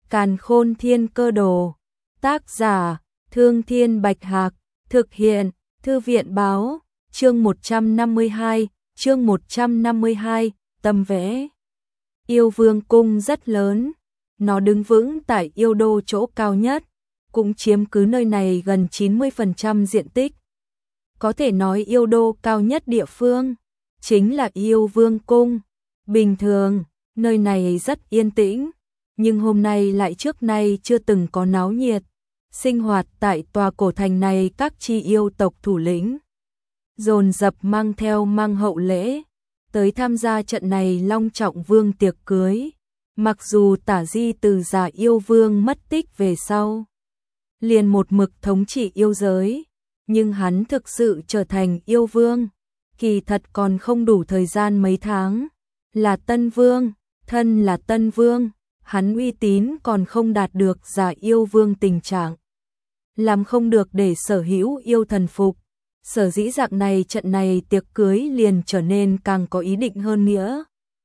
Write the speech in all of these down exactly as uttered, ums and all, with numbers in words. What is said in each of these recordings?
Càn Khôn Thiên Cơ Đồ. Tác giả: Thương Thiên Bạch Hạc. Thực hiện: Thư viện Báo. Chương một trăm năm mươi hai, chương một trăm năm mươi hai, tâm vẽ. Yêu Vương cung rất lớn, nó đứng vững tại yêu đô chỗ cao nhất, cũng chiếm cứ nơi này gần chín mươi phần trăm diện tích. Có thể nói yêu đô cao nhất địa phương chính là Yêu Vương cung. Bình thường, nơi này rất yên tĩnh, nhưng hôm nay lại trước nay chưa từng có náo nhiệt. Sinh hoạt tại tòa cổ thành này các chi yêu tộc thủ lĩnh dồn dập mang theo mang hậu lễ tới tham gia trận này long trọng vương tiệc cưới. Mặc dù Tả Di từ già yêu vương mất tích về sau liền một mực thống trị yêu giới, nhưng hắn thực sự trở thành yêu vương kỳ thật còn không đủ thời gian mấy tháng. Là tân vương, thân là tân vương, hắn uy tín còn không đạt được già yêu vương tình trạng, làm không được để sở hữu yêu thần phục. Sở dĩ dạng này trận này tiệc cưới liền trở nên càng có ý định hơn nữa.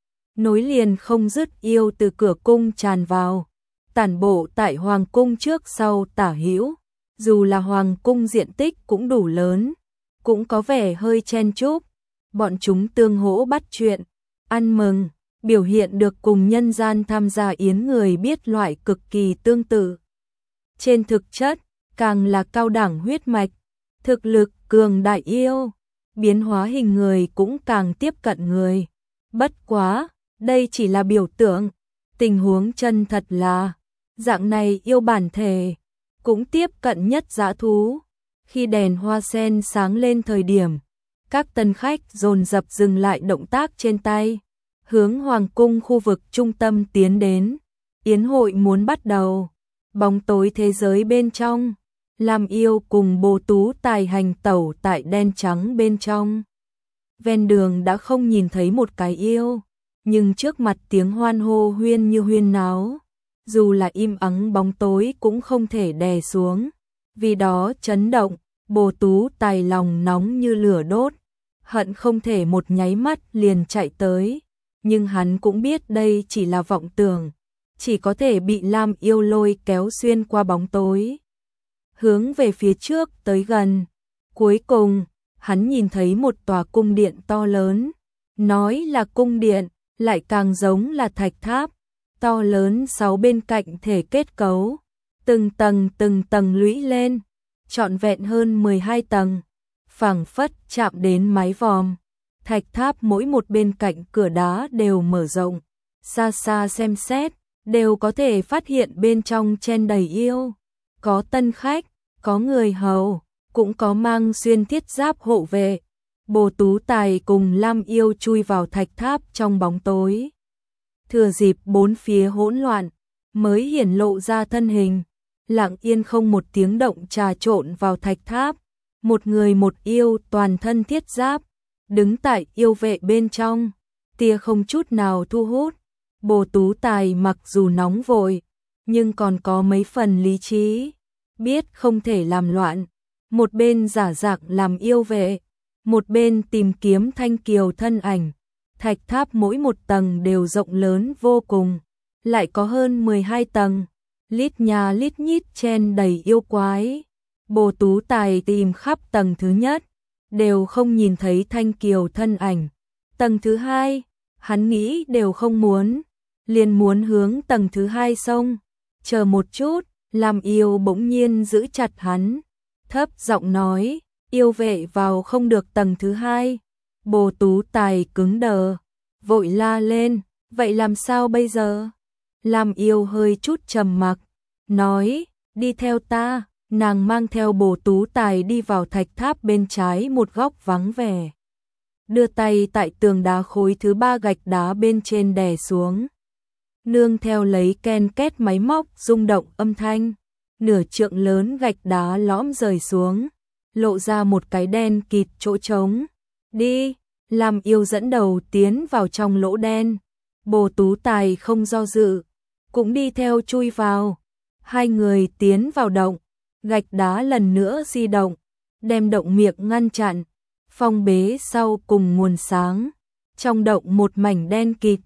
Nối liền không dứt yêu từ cửa cung tràn vào, tản bộ tại hoàng cung trước sau tả hữu. Dù là hoàng cung diện tích cũng đủ lớn, cũng có vẻ hơi chen chúc. Bọn chúng tương hỗ bắt chuyện, ăn mừng, biểu hiện được cùng nhân gian tham gia yến người biết loại cực kỳ tương tự. Trên thực chất, càng là cao đẳng huyết mạch, thực lực cường đại yêu, biến hóa hình người cũng càng tiếp cận người. Bất quá, đây chỉ là biểu tượng, tình huống chân thật là dạng này yêu bản thể cũng tiếp cận nhất dã thú. Khi đèn hoa sen sáng lên thời điểm, các tân khách dồn dập dừng lại động tác trên tay, hướng hoàng cung khu vực trung tâm tiến đến. Yến hội muốn bắt đầu. Bóng tối thế giới bên trong, Lam Yêu cùng Bồ Tú Tài hành tẩu tại đen trắng bên trong. Ven đường đã không nhìn thấy một cái yêu, nhưng trước mặt tiếng hoan hô huyên như huyên náo. Dù là im ắng bóng tối cũng không thể đè xuống, vì đó chấn động. Bồ Tú Tài lòng nóng như lửa đốt, hận không thể một nháy mắt liền chạy tới, nhưng hắn cũng biết đây chỉ là vọng tưởng, chỉ có thể bị Lam Yêu lôi kéo xuyên qua bóng tối, hướng về phía trước tới gần. Cuối cùng, hắn nhìn thấy một tòa cung điện to lớn, nói là cung điện, lại càng giống là thạch tháp, to lớn sáu bên cạnh thể kết cấu, từng tầng từng tầng lũy lên, trọn vẹn hơn mười hai tầng, phảng phất chạm đến mái vòm. Thạch tháp mỗi một bên cạnh cửa đá đều mở rộng, xa xa xem xét, đều có thể phát hiện bên trong chen đầy yêu. Có tân khách, có người hầu, cũng có mang xuyên thiết giáp hộ vệ. Bồ Tú Tài cùng Lam Yêu chui vào thạch tháp trong bóng tối. Thừa dịp bốn phía hỗn loạn, mới hiển lộ ra thân hình, lặng yên không một tiếng động trà trộn vào thạch tháp. Một người một yêu toàn thân thiết giáp, đứng tại yêu vệ bên trong, tia không chút nào thu hút. Bồ Tú Tài mặc dù nóng vội, nhưng còn có mấy phần lý trí, biết không thể làm loạn. Một bên giả dạng làm yêu vệ, một bên tìm kiếm Thanh Kiều thân ảnh. Thạch tháp mỗi một tầng đều rộng lớn vô cùng, lại có hơn mười hai tầng, lít nhà lít nhít chen đầy yêu quái. Bồ Tú Tài tìm khắp tầng thứ nhất, đều không nhìn thấy Thanh Kiều thân ảnh. Tầng thứ hai, hắn nghĩ đều không muốn, liền muốn hướng tầng thứ hai xông. Chờ một chút, Lam Yêu bỗng nhiên giữ chặt hắn, thấp giọng nói, yêu vệ vào không được tầng thứ hai. Bồ Tú Tài cứng đờ, vội la lên, vậy làm sao bây giờ? Lam Yêu hơi chút trầm mặc, nói, đi theo ta. Nàng mang theo Bồ Tú Tài đi vào thạch tháp bên trái một góc vắng vẻ, đưa tay tại tường đá khối thứ ba gạch đá bên trên đè xuống, nương theo lấy ken két máy móc rung động âm thanh, nửa trượng lớn gạch đá lõm rời xuống, lộ ra một cái đen kịt chỗ trống. Đi, Lam Yêu dẫn đầu tiến vào trong lỗ đen. Bồ Tú Tài không do dự, cũng đi theo chui vào. Hai người tiến vào động, gạch đá lần nữa di động, đem động miệng ngăn chặn, phong bế sau cùng nguồn sáng. Trong động một mảnh đen kịt,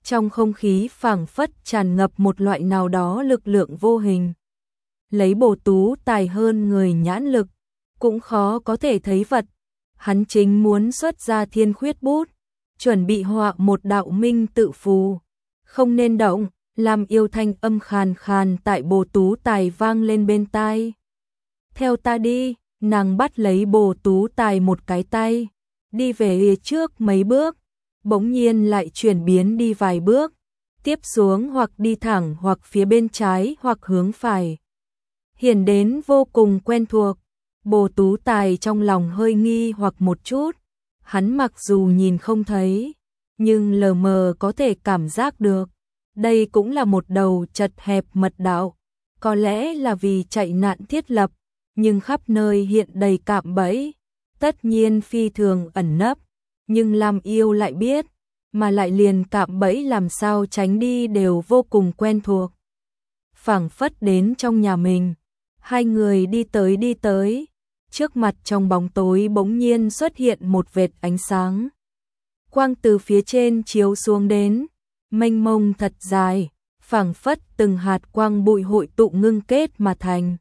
trong không khí phảng phất tràn ngập một loại nào đó lực lượng vô hình. Lấy Bồ Tú Tài hơn người nhãn lực, cũng khó có thể thấy vật. Hắn chính muốn xuất ra thiên khuyết bút, chuẩn bị họa một đạo minh tự phù. Không nên động, Lam Yêu thanh âm khàn khàn tại Bồ Tú Tài vang lên bên tai. Theo ta đi, nàng bắt lấy Bồ Tú Tài một cái tay, đi về phía trước mấy bước, bỗng nhiên lại chuyển biến đi vài bước, tiếp xuống hoặc đi thẳng hoặc phía bên trái hoặc hướng phải. Hiển đến vô cùng quen thuộc, Bồ Tú Tài trong lòng hơi nghi hoặc một chút, hắn mặc dù nhìn không thấy, nhưng lờ mờ có thể cảm giác được. Đây cũng là một đầu chật hẹp mật đạo, có lẽ là vì chạy nạn thiết lập, nhưng khắp nơi hiện đầy cạm bẫy, tất nhiên phi thường ẩn nấp, nhưng Lam Yêu lại biết, mà lại liền cạm bẫy làm sao tránh đi đều vô cùng quen thuộc. Phảng phất đến trong nhà mình, hai người đi tới đi tới, trước mặt trong bóng tối bỗng nhiên xuất hiện một vệt ánh sáng. Quang từ phía trên chiếu xuống đến, mênh mông thật dài, phảng phất từng hạt quang bụi hội tụ ngưng kết mà thành.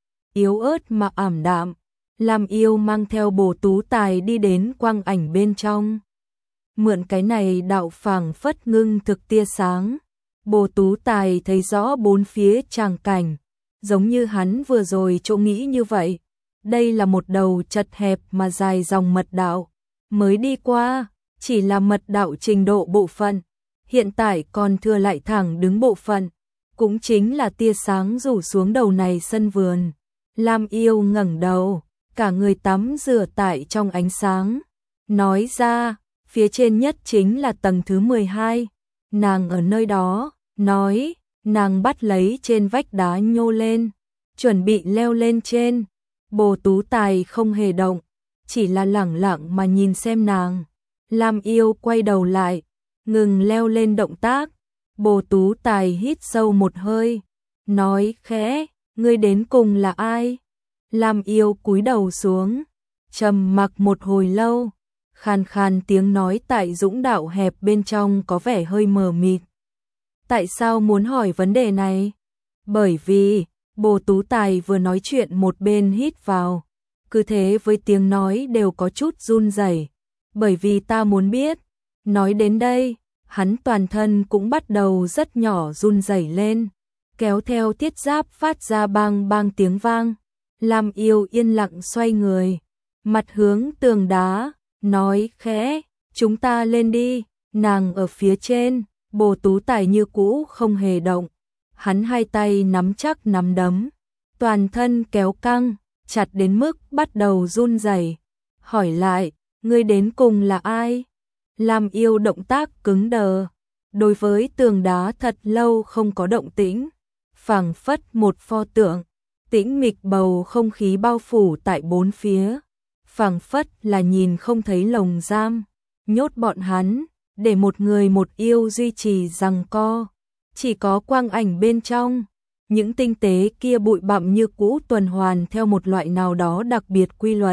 Yếu ớt mà ảm đạm, Lam Yêu mang theo Bồ Tú Tài đi đến quang ảnh bên trong. Mượn cái này đạo phảng phất ngưng thực tia sáng, Bồ Tú Tài thấy rõ bốn phía tràng cảnh, giống như hắn vừa rồi chỗ nghĩ như vậy. Đây là một đầu chật hẹp mà dài dòng mật đạo, mới đi qua, chỉ là mật đạo trình độ bộ phận, hiện tại còn thừa lại thẳng đứng bộ phận, cũng chính là tia sáng rủ xuống đầu này sân vườn. Lam Yêu ngẩng đầu, cả người tắm rửa tại trong ánh sáng, nói ra, phía trên nhất chính là tầng thứ mười hai, nàng ở nơi đó, nói, nàng bắt lấy trên vách đá nhô lên, chuẩn bị leo lên trên. Bồ Tú Tài không hề động, chỉ là lẳng lặng mà nhìn xem nàng. Lam Yêu quay đầu lại, ngừng leo lên động tác. Bồ Tú Tài hít sâu một hơi, nói khẽ, ngươi đến cùng là ai? Lam Yêu cúi đầu xuống, trầm mặc một hồi lâu, khàn khàn tiếng nói tại dũng đạo hẹp bên trong có vẻ hơi mờ mịt. Tại sao muốn hỏi vấn đề này? Bởi vì Bồ Tú Tài vừa nói chuyện một bên hít vào, cứ thế với tiếng nói đều có chút run rẩy. Bởi vì ta muốn biết. Nói đến đây, hắn toàn thân cũng bắt đầu rất nhỏ run rẩy lên, kéo theo thiết giáp phát ra bang bang tiếng vang. Lam Yêu yên lặng xoay người, mặt hướng tường đá, nói khẽ, chúng ta lên đi. Nàng ở phía trên, Bồ Tú Tài như cũ không hề động. Hắn hai tay nắm chắc nắm đấm, toàn thân kéo căng, chặt đến mức bắt đầu run rẩy. Hỏi lại, ngươi đến cùng là ai? Lam Yêu động tác cứng đờ, đối với tường đá thật lâu không có động tĩnh, phảng phất một pho tượng, tĩnh mịch bầu không khí bao phủ tại bốn phía, phảng phất là nhìn không thấy lồng giam, nhốt bọn hắn, để một người một yêu duy trì giằng co. Chỉ có quang ảnh bên trong, những tinh tế kia bụi bặm như cũ tuần hoàn theo một loại nào đó đặc biệt quy luật.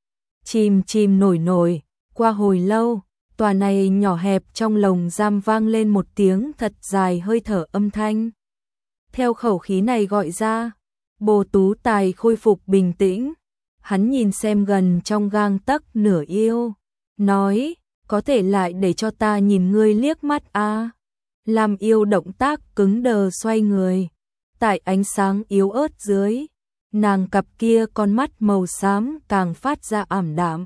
Chìm chìm nổi nổi, qua hồi lâu, tòa này nhỏ hẹp trong lồng giam vang lên một tiếng thật dài hơi thở âm thanh. Theo khẩu khí này gọi ra, Bồ Tú Tài khôi phục bình tĩnh, hắn nhìn xem gần trong gang tấc nửa yêu, nói, có thể lại để cho ta nhìn ngươi liếc mắt à? Lam Yêu động tác cứng đờ xoay người, tại ánh sáng yếu ớt dưới, nàng cặp kia con mắt màu xám càng phát ra ảm đạm.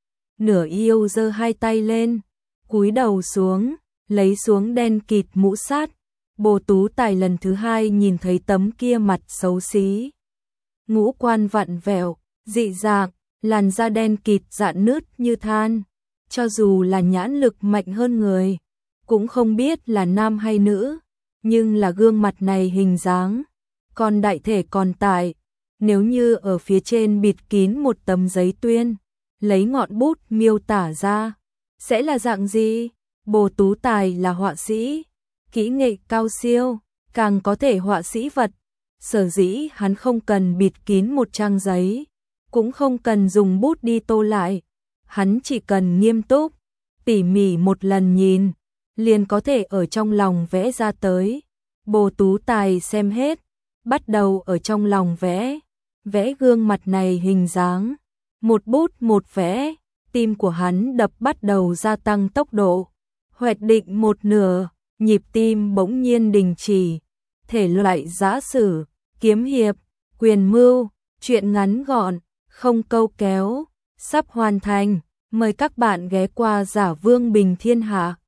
Nửa yêu giơ hai tay lên, cúi đầu xuống, lấy xuống đen kịt mũ sát. Bồ Tú Tài lần thứ hai nhìn thấy tấm kia mặt xấu xí, ngũ quan vặn vẹo, dị dạng, làn da đen kịt rạn nứt như than. Cho dù là nhãn lực mạnh hơn người, cũng không biết là nam hay nữ, nhưng là gương mặt này hình dáng, còn đại thể còn tại, nếu như ở phía trên bịt kín một tấm giấy tuyên, lấy ngọn bút miêu tả ra, sẽ là dạng gì? Bồ Tú Tài là họa sĩ, kỹ nghệ cao siêu, càng có thể họa sĩ vật, sở dĩ hắn không cần bịt kín một trang giấy, cũng không cần dùng bút đi tô lại, hắn chỉ cần nghiêm túc, tỉ mỉ một lần nhìn, liền có thể ở trong lòng vẽ ra tới. Bồ Tú Tài xem hết, bắt đầu ở trong lòng vẽ, vẽ gương mặt này hình dáng, một bút một vẽ, tim của hắn đập bắt đầu gia tăng tốc độ, hoạch định một nửa, nhịp tim bỗng nhiên đình chỉ, thể loại giã sử, kiếm hiệp, quyền mưu, truyện ngắn gọn, không câu kéo, sắp hoàn thành, mời các bạn ghé qua Giả Vương Bình Thiên Hạ.